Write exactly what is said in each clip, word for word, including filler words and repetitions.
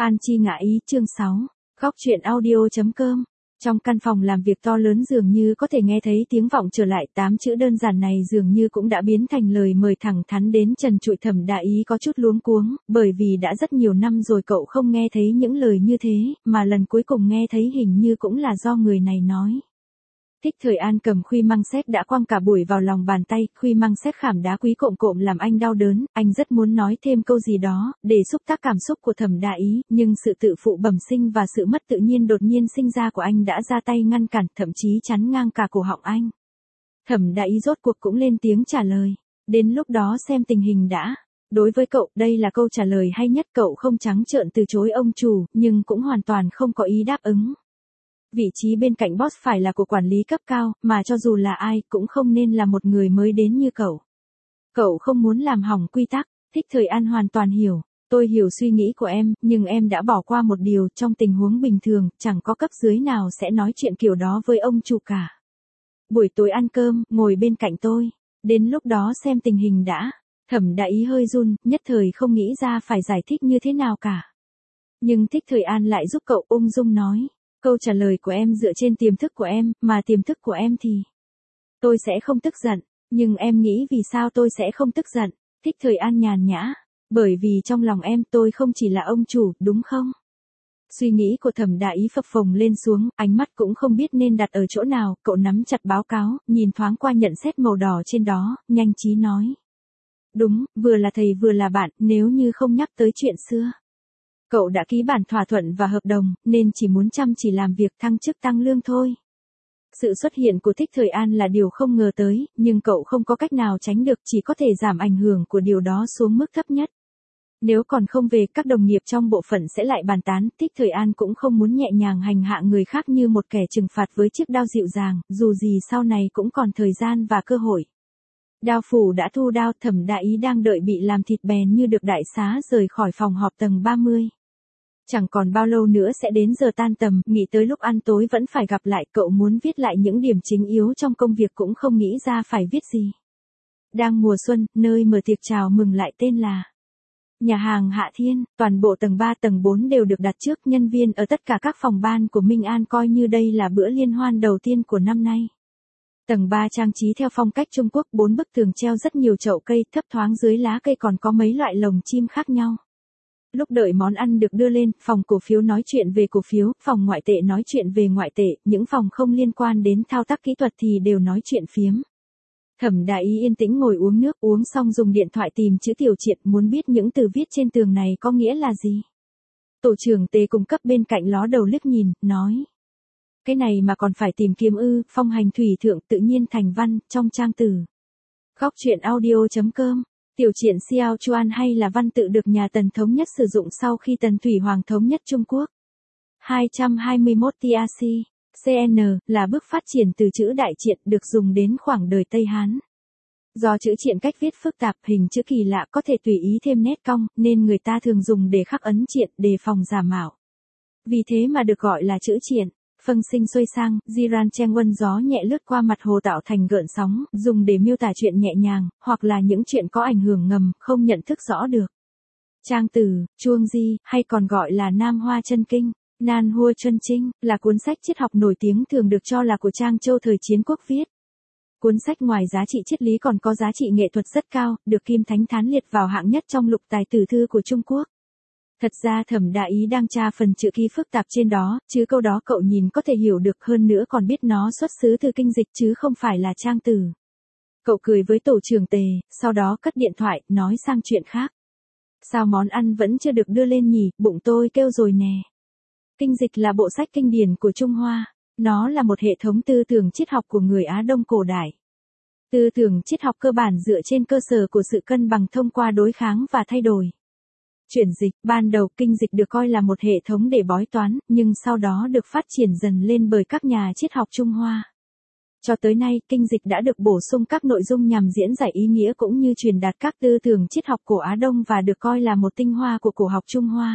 An chi ngã ý chương sáu. Góc truyện audio.com. Trong căn phòng làm việc to lớn dường như có thể nghe thấy tiếng vọng trở lại, tám chữ đơn giản này dường như cũng đã biến thành lời mời thẳng thắn đến trần trụi. Thẩm Đại Ý có chút luống cuống, bởi vì đã rất nhiều năm rồi cậu không nghe thấy những lời như thế, mà lần cuối cùng nghe thấy hình như cũng là do người này nói. Thích Thời An cầm khuy măng xét đã quăng cả buổi vào lòng bàn tay, khuy măng xét khảm đá quý cộm cộm làm anh đau đớn, anh rất muốn nói thêm câu gì đó, để xúc tác cảm xúc của Thẩm Đại Ý, nhưng sự tự phụ bẩm sinh và sự mất tự nhiên đột nhiên sinh ra của anh đã ra tay ngăn cản, thậm chí chắn ngang cả cổ họng anh. Thẩm Đại Ý rốt cuộc cũng lên tiếng trả lời, đến lúc đó xem tình hình đã. Đối với cậu, đây là câu trả lời hay nhất, cậu không trắng trợn từ chối ông chủ, nhưng cũng hoàn toàn không có ý đáp ứng. Vị trí bên cạnh boss phải là của quản lý cấp cao, mà cho dù là ai cũng không nên là một người mới đến như cậu. Cậu không muốn làm hỏng quy tắc. Thích Thời An hoàn toàn hiểu. Tôi hiểu suy nghĩ của em, nhưng em đã bỏ qua một điều, trong tình huống bình thường, chẳng có cấp dưới nào sẽ nói chuyện kiểu đó với ông chủ cả. Buổi tối ăn cơm, ngồi bên cạnh tôi. Đến lúc đó xem tình hình đã. Thẩm Đại Ý hơi run, nhất thời không nghĩ ra phải giải thích như thế nào cả. Nhưng Thích Thời An lại giúp cậu ung dung nói. Câu trả lời của em dựa trên tiềm thức của em, mà tiềm thức của em thì... Tôi sẽ không tức giận, nhưng em nghĩ vì sao tôi sẽ không tức giận? Thích Thời An nhàn nhã. Bởi vì trong lòng em tôi không chỉ là ông chủ, đúng không? Suy nghĩ của Thẩm Đại Ý phập phồng lên xuống, ánh mắt cũng không biết nên đặt ở chỗ nào, cậu nắm chặt báo cáo, nhìn thoáng qua nhận xét màu đỏ trên đó, nhanh trí nói. Đúng, vừa là thầy vừa là bạn, nếu như không nhắc tới chuyện xưa. Cậu đã ký bản thỏa thuận và hợp đồng, nên chỉ muốn chăm chỉ làm việc thăng chức tăng lương thôi. Sự xuất hiện của Thích Thời An là điều không ngờ tới, nhưng cậu không có cách nào tránh được, chỉ có thể giảm ảnh hưởng của điều đó xuống mức thấp nhất. Nếu còn không về, các đồng nghiệp trong bộ phận sẽ lại bàn tán. Thích Thời An cũng không muốn nhẹ nhàng hành hạ người khác như một kẻ trừng phạt với chiếc đao dịu dàng, dù gì sau này cũng còn thời gian và cơ hội. Đao phủ đã thu đao, Thẩm Đại Ý đang đợi bị làm thịt bèn như được đại xá rời khỏi phòng họp tầng ba mươi. Chẳng còn bao lâu nữa sẽ đến giờ tan tầm, nghĩ tới lúc ăn tối vẫn phải gặp lại, cậu muốn viết lại những điểm chính yếu trong công việc cũng không nghĩ ra phải viết gì. Đang mùa xuân, nơi mở tiệc chào mừng lại tên là Nhà hàng Hạ Thiên, toàn bộ tầng ba tầng bốn đều được đặt trước, nhân viên ở tất cả các phòng ban của Minh An coi như đây là bữa liên hoan đầu tiên của năm nay. Tầng ba trang trí theo phong cách Trung Quốc, bốn bức tường treo rất nhiều chậu cây, thấp thoáng dưới lá cây còn có mấy loại lồng chim khác nhau. Lúc đợi món ăn được đưa lên, phòng cổ phiếu nói chuyện về cổ phiếu, phòng ngoại tệ nói chuyện về ngoại tệ, những phòng không liên quan đến thao tác kỹ thuật thì đều nói chuyện phiếm. Thẩm Đại Ý yên tĩnh ngồi uống nước, uống xong dùng điện thoại tìm chữ tiểu triện, muốn biết những từ viết trên tường này có nghĩa là gì. Tổ trưởng Tề cung cấp bên cạnh ló đầu liếc nhìn, nói. Cái này mà còn phải tìm kiếm ư? Phong hành thủy thượng tự nhiên thành văn, trong trang từ. Góc truyện audio.com. Tiểu triện Xiao Chuan hay là văn tự được nhà Tần thống nhất sử dụng sau khi Tần Thủy Hoàng thống nhất Trung Quốc. hai trăm hai mươi mốt T A C, C N, là bước phát triển từ chữ đại triện được dùng đến khoảng đời Tây Hán. Do chữ triện cách viết phức tạp, hình chữ kỳ lạ có thể tùy ý thêm nét cong, nên người ta thường dùng để khắc ấn triện, đề phòng giả mạo. Vì thế mà được gọi là chữ triện. Phân sinh xuôi sang, Jiran Cheng Won gió nhẹ lướt qua mặt hồ tạo thành gợn sóng, dùng để miêu tả chuyện nhẹ nhàng, hoặc là những chuyện có ảnh hưởng ngầm, không nhận thức rõ được. Trang từ, Chuông Di, hay còn gọi là Nam Hoa Chân Kinh, Nan Hua Chân Trinh, là cuốn sách triết học nổi tiếng thường được cho là của Trang Châu thời chiến quốc viết. Cuốn sách ngoài giá trị triết lý còn có giá trị nghệ thuật rất cao, được Kim Thánh Thán liệt vào hạng nhất trong lục tài tử thư của Trung Quốc. Thật ra Thẩm Đại Ý đang tra phần chữ ký phức tạp trên đó, chứ câu đó cậu nhìn có thể hiểu được, hơn nữa còn biết nó xuất xứ từ kinh dịch chứ không phải là trang từ. Cậu cười với tổ trưởng Tề, sau đó cất điện thoại, nói sang chuyện khác. Sao món ăn vẫn chưa được đưa lên nhỉ, bụng tôi kêu rồi nè. Kinh dịch là bộ sách kinh điển của Trung Hoa, nó là một hệ thống tư tưởng triết học của người Á Đông cổ đại. Tư tưởng triết học cơ bản dựa trên cơ sở của sự cân bằng thông qua đối kháng và thay đổi. Chuyển dịch, ban đầu kinh dịch được coi là một hệ thống để bói toán, nhưng sau đó được phát triển dần lên bởi các nhà triết học Trung Hoa. Cho tới nay, kinh dịch đã được bổ sung các nội dung nhằm diễn giải ý nghĩa cũng như truyền đạt các tư tưởng triết học của Á Đông và được coi là một tinh hoa của cổ học Trung Hoa.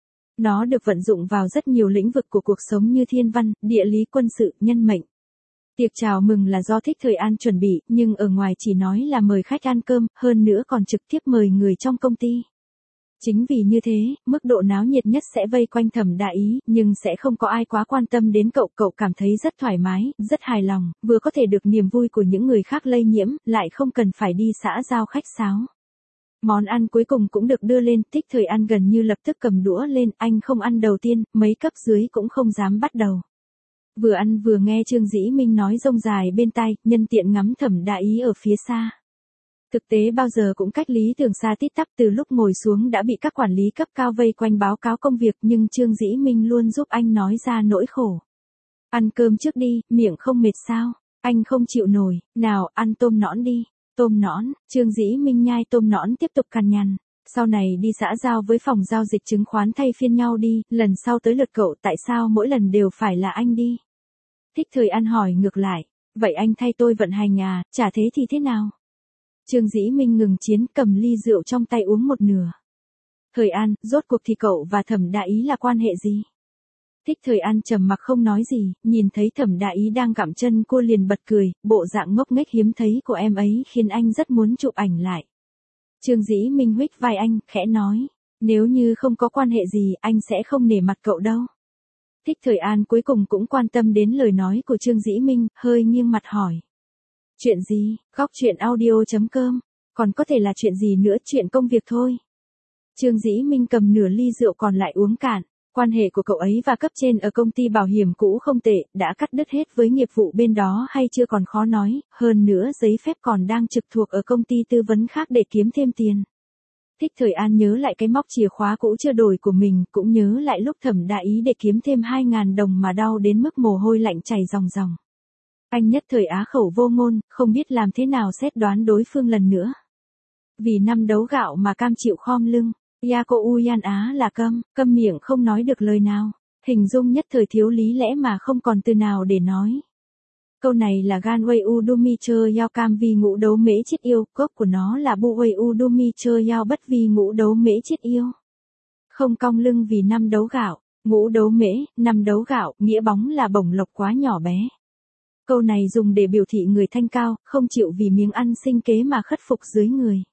Nó được vận dụng vào rất nhiều lĩnh vực của cuộc sống như thiên văn, địa lý, quân sự, nhân mệnh. Tiệc chào mừng là do Thích Thời An chuẩn bị, nhưng ở ngoài chỉ nói là mời khách ăn cơm, hơn nữa còn trực tiếp mời người trong công ty. Chính vì như thế, mức độ náo nhiệt nhất sẽ vây quanh Thẩm Đại Ý, nhưng sẽ không có ai quá quan tâm đến cậu, cậu cảm thấy rất thoải mái, rất hài lòng, vừa có thể được niềm vui của những người khác lây nhiễm, lại không cần phải đi xã giao khách sáo. Món ăn cuối cùng cũng được đưa lên, Thích Thời An gần như lập tức cầm đũa lên, anh không ăn đầu tiên, mấy cấp dưới cũng không dám bắt đầu. Vừa ăn vừa nghe Trương Dĩ Minh nói rông dài bên tai, nhân tiện ngắm Thẩm Đại Ý ở phía xa. Thực tế bao giờ cũng cách lý tưởng xa tít tắp, từ lúc ngồi xuống đã bị các quản lý cấp cao vây quanh báo cáo công việc, nhưng Trương Dĩ Minh luôn giúp anh nói ra nỗi khổ. Ăn cơm trước đi, miệng không mệt sao? Anh không chịu nổi, nào ăn tôm nõn đi. Tôm nõn, Trương Dĩ Minh nhai tôm nõn tiếp tục cằn nhằn. Sau này đi xã giao với phòng giao dịch chứng khoán thay phiên nhau đi, lần sau tới lượt cậu tại sao mỗi lần đều phải là anh đi? Thích Thời An hỏi ngược lại, vậy anh thay tôi vận hành à, chả thế thì thế nào? Trương Dĩ Minh ngừng chiến, cầm ly rượu trong tay uống một nửa. Thời An, rốt cuộc thì cậu và Thẩm Đại Ý là quan hệ gì? Thích Thời An trầm mặc không nói gì, nhìn thấy Thẩm Đại Ý đang gặm chân cua liền bật cười, bộ dạng ngốc nghếch hiếm thấy của em ấy khiến anh rất muốn chụp ảnh lại. Trương Dĩ Minh huých vai anh, khẽ nói, nếu như không có quan hệ gì anh sẽ không nể mặt cậu đâu. Thích Thời An cuối cùng cũng quan tâm đến lời nói của Trương Dĩ Minh, hơi nghiêng mặt hỏi. Chuyện gì? Góc chuyện audio chấm com, còn có thể là chuyện gì nữa, chuyện công việc thôi. Trương Dĩ Minh cầm nửa ly rượu còn lại uống cạn. Quan hệ của cậu ấy và cấp trên ở công ty bảo hiểm cũ không tệ, đã cắt đứt hết với nghiệp vụ bên đó hay chưa còn khó nói, hơn nữa giấy phép còn đang trực thuộc ở công ty tư vấn khác để kiếm thêm tiền. Thích Thời An nhớ lại cái móc chìa khóa cũ chưa đổi của mình, cũng nhớ lại lúc Thẩm Đại Ý để kiếm thêm hai ngàn đồng mà đau đến mức mồ hôi lạnh chảy ròng ròng. Anh nhất thời á khẩu vô ngôn, không biết làm thế nào xét đoán đối phương lần nữa. Vì năm đấu gạo mà cam chịu khom lưng. Ya cô Uyan Á là câm, câm miệng không nói được lời nào. Hình dung nhất thời thiếu lý lẽ mà không còn từ nào để nói. Câu này là gan wei u du mi chơ yao cam vì ngũ đấu mễ chết yêu, gốc của nó là bu wei u du mi chơ yao bất vì ngũ đấu mễ chết yêu. Không cong lưng vì năm đấu gạo, ngũ đấu mễ, năm đấu gạo, nghĩa bóng là bổng lộc quá nhỏ bé. Câu này dùng để biểu thị người thanh cao, không chịu vì miếng ăn sinh kế mà khất phục dưới người.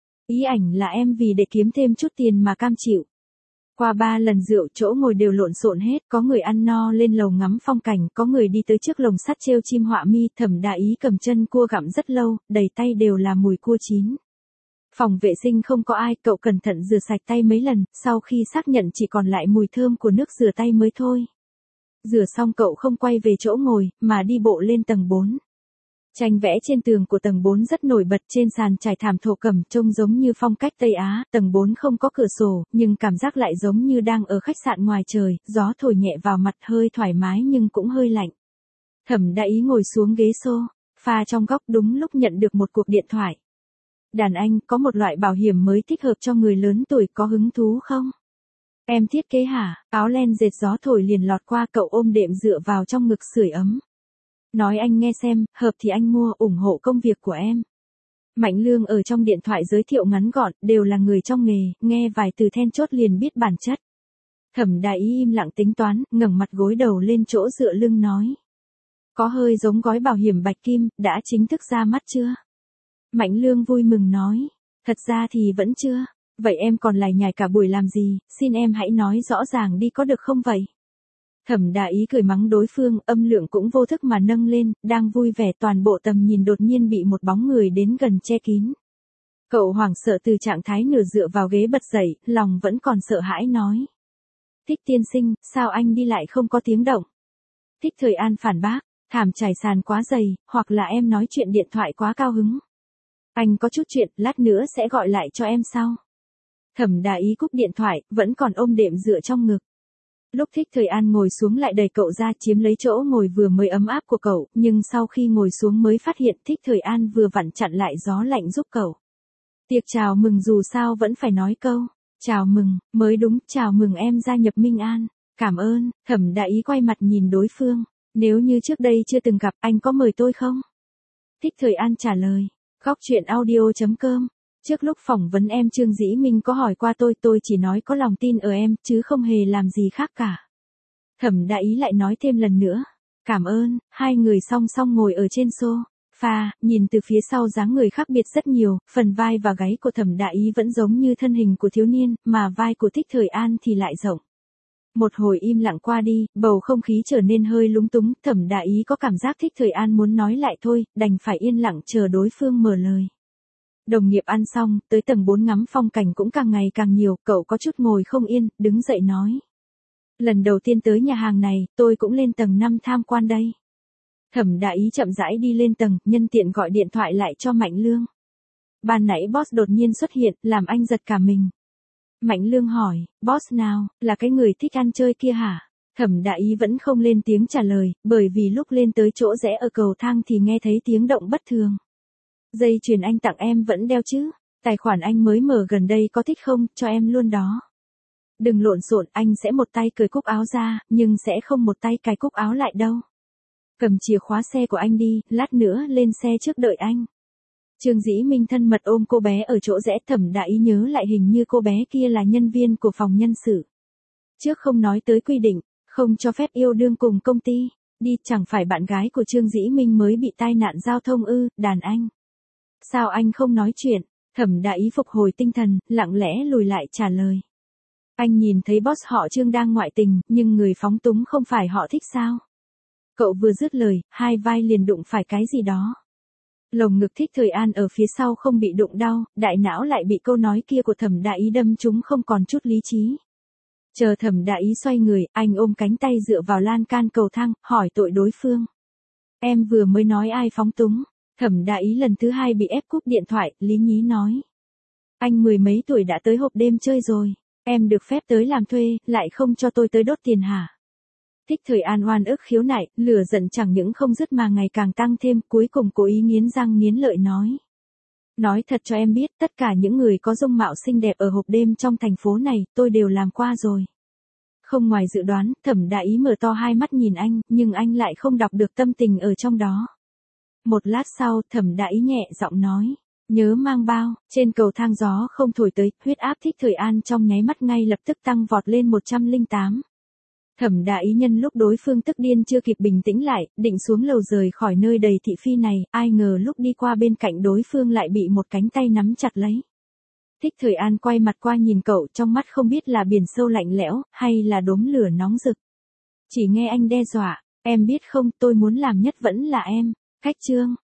Ý ảnh là em vì để kiếm thêm chút tiền mà cam chịu. Qua ba lần rượu chỗ ngồi đều lộn xộn hết, có người ăn no lên lầu ngắm phong cảnh, có người đi tới trước lồng sắt treo chim họa mi. Thẩm Đại Ý cầm chân cua gặm rất lâu, đầy tay đều là mùi cua chín. Phòng vệ sinh không có ai, cậu cẩn thận rửa sạch tay mấy lần, sau khi xác nhận chỉ còn lại mùi thơm của nước rửa tay mới thôi. Rửa xong cậu không quay về chỗ ngồi, mà đi bộ lên tầng bốn. Tranh vẽ trên tường của tầng bốn rất nổi bật, trên sàn trải thảm thổ cẩm trông giống như phong cách Tây Á, tầng bốn không có cửa sổ, nhưng cảm giác lại giống như đang ở khách sạn ngoài trời, gió thổi nhẹ vào mặt hơi thoải mái nhưng cũng hơi lạnh. Thẩm Đại Ý ngồi xuống ghế sofa trong góc đúng lúc nhận được một cuộc điện thoại. Đàn anh, có một loại bảo hiểm mới thích hợp cho người lớn tuổi, có hứng thú không? Em thiết kế hả? Áo len dệt gió thổi liền lọt qua, cậu ôm đệm dựa vào trong ngực sưởi ấm. Nói anh nghe xem, hợp thì anh mua, ủng hộ công việc của em. Mạnh Lương ở trong điện thoại giới thiệu ngắn gọn, đều là người trong nghề, nghe vài từ then chốt liền biết bản chất. Thẩm Đại Ý im lặng tính toán, ngẩng mặt gối đầu lên chỗ dựa lưng nói. Có hơi giống gói bảo hiểm bạch kim, đã chính thức ra mắt chưa? Mạnh Lương vui mừng nói. Thật ra thì vẫn chưa. Vậy em còn lải nhải cả buổi làm gì, xin em hãy nói rõ ràng đi có được không vậy? Thẩm Đại Ý cười mắng đối phương, âm lượng cũng vô thức mà nâng lên, đang vui vẻ toàn bộ tầm nhìn đột nhiên bị một bóng người đến gần che kín. Cậu hoảng sợ từ trạng thái nửa dựa vào ghế bật dậy, lòng vẫn còn sợ hãi nói. Thích tiên sinh, sao anh đi lại không có tiếng động? Thích Thời An phản bác, thảm trải sàn quá dày, hoặc là em nói chuyện điện thoại quá cao hứng. Anh có chút chuyện, lát nữa sẽ gọi lại cho em sau. Thẩm Đại Ý cúp điện thoại, vẫn còn ôm đệm dựa trong ngực. Lúc Thích Thời An ngồi xuống lại đẩy cậu ra chiếm lấy chỗ ngồi vừa mới ấm áp của cậu, nhưng sau khi ngồi xuống mới phát hiện Thích Thời An vừa vặn chặn lại gió lạnh giúp cậu. Tiệc chào mừng dù sao vẫn phải nói câu, chào mừng, mới đúng, chào mừng em gia nhập Minh An, cảm ơn. Thẩm Đại Ý quay mặt nhìn đối phương, nếu như trước đây chưa từng gặp anh có mời tôi không? Thích Thời An trả lời, góc chuyện audio chấm com. Trước lúc phỏng vấn em Trương Dĩ Minh có hỏi qua tôi, tôi chỉ nói có lòng tin ở em, chứ không hề làm gì khác cả. Thẩm Đại Ý lại nói thêm lần nữa. Cảm ơn, hai người song song ngồi ở trên sofa, nhìn từ phía sau dáng người khác biệt rất nhiều, phần vai và gáy của Thẩm Đại Ý vẫn giống như thân hình của thiếu niên, mà vai của Thích Thời An thì lại rộng. Một hồi im lặng qua đi, bầu không khí trở nên hơi lúng túng, Thẩm Đại Ý có cảm giác Thích Thời An muốn nói lại thôi, đành phải yên lặng chờ đối phương mở lời. Đồng nghiệp ăn xong, tới tầng bốn ngắm phong cảnh cũng càng ngày càng nhiều, cậu có chút ngồi không yên, đứng dậy nói. Lần đầu tiên tới nhà hàng này, tôi cũng lên tầng năm tham quan đây. Thẩm Đại Ý chậm rãi đi lên tầng, nhân tiện gọi điện thoại lại cho Mạnh Lương. Ban nãy boss đột nhiên xuất hiện, làm anh giật cả mình. Mạnh Lương hỏi, boss nào, là cái người thích ăn chơi kia hả? Thẩm Đại Ý vẫn không lên tiếng trả lời, bởi vì lúc lên tới chỗ rẽ ở cầu thang thì nghe thấy tiếng động bất thường. Dây chuyền anh tặng em vẫn đeo chứ? Tài khoản anh mới mở gần đây có thích không, cho em luôn đó. Đừng lộn xộn, anh sẽ một tay cởi cúc áo ra, nhưng sẽ không một tay cài cúc áo lại đâu. Cầm chìa khóa xe của anh đi, lát nữa lên xe trước đợi anh. Trương Dĩ Minh thân mật ôm cô bé ở chỗ rẽ, Thẩm Đại Ý nhớ lại hình như cô bé kia là nhân viên của phòng nhân sự. Trước không nói tới quy định, không cho phép yêu đương cùng công ty, đi chẳng phải bạn gái của Trương Dĩ Minh mới bị tai nạn giao thông ư, đàn anh. Sao anh không nói chuyện? Thẩm Đại Ý phục hồi tinh thần, lặng lẽ lùi lại trả lời. Anh nhìn thấy boss họ Trương đang ngoại tình, nhưng người phóng túng không phải họ thích sao? Cậu vừa dứt lời, hai vai liền đụng phải cái gì đó. Lồng ngực Thích Thời An ở phía sau không bị đụng đau, đại não lại bị câu nói kia của Thẩm Đại Ý đâm trúng không còn chút lý trí. Chờ Thẩm Đại Ý xoay người, anh ôm cánh tay dựa vào lan can cầu thang, hỏi tội đối phương. Em vừa mới nói ai phóng túng? Thẩm Đại Ý lần thứ hai bị ép cúp điện thoại, lý nhí nói. Anh mười mấy tuổi đã tới hộp đêm chơi rồi, em được phép tới làm thuê, lại không cho tôi tới đốt tiền hả? Thích Thời An oan ức khiếu nại, lửa giận chẳng những không dứt mà ngày càng tăng thêm, cuối cùng cố ý nghiến răng nghiến lợi nói. Nói thật cho em biết, tất cả những người có dung mạo xinh đẹp ở hộp đêm trong thành phố này, tôi đều làm qua rồi. Không ngoài dự đoán, Thẩm Đại Ý mở to hai mắt nhìn anh, nhưng anh lại không đọc được tâm tình ở trong đó. Một lát sau, Thẩm Đại Ý nhẹ giọng nói. Nhớ mang bao, trên cầu thang gió không thổi tới, huyết áp Thích Thời An trong nháy mắt ngay lập tức tăng vọt lên một trăm lẻ tám. Thẩm Đại Ý nhân lúc đối phương tức điên chưa kịp bình tĩnh lại, định xuống lầu rời khỏi nơi đầy thị phi này, ai ngờ lúc đi qua bên cạnh đối phương lại bị một cánh tay nắm chặt lấy. Thích Thời An quay mặt qua nhìn cậu, trong mắt không biết là biển sâu lạnh lẽo, hay là đốm lửa nóng rực. Chỉ nghe anh đe dọa, em biết không, tôi muốn làm nhất vẫn là em. Khách trương,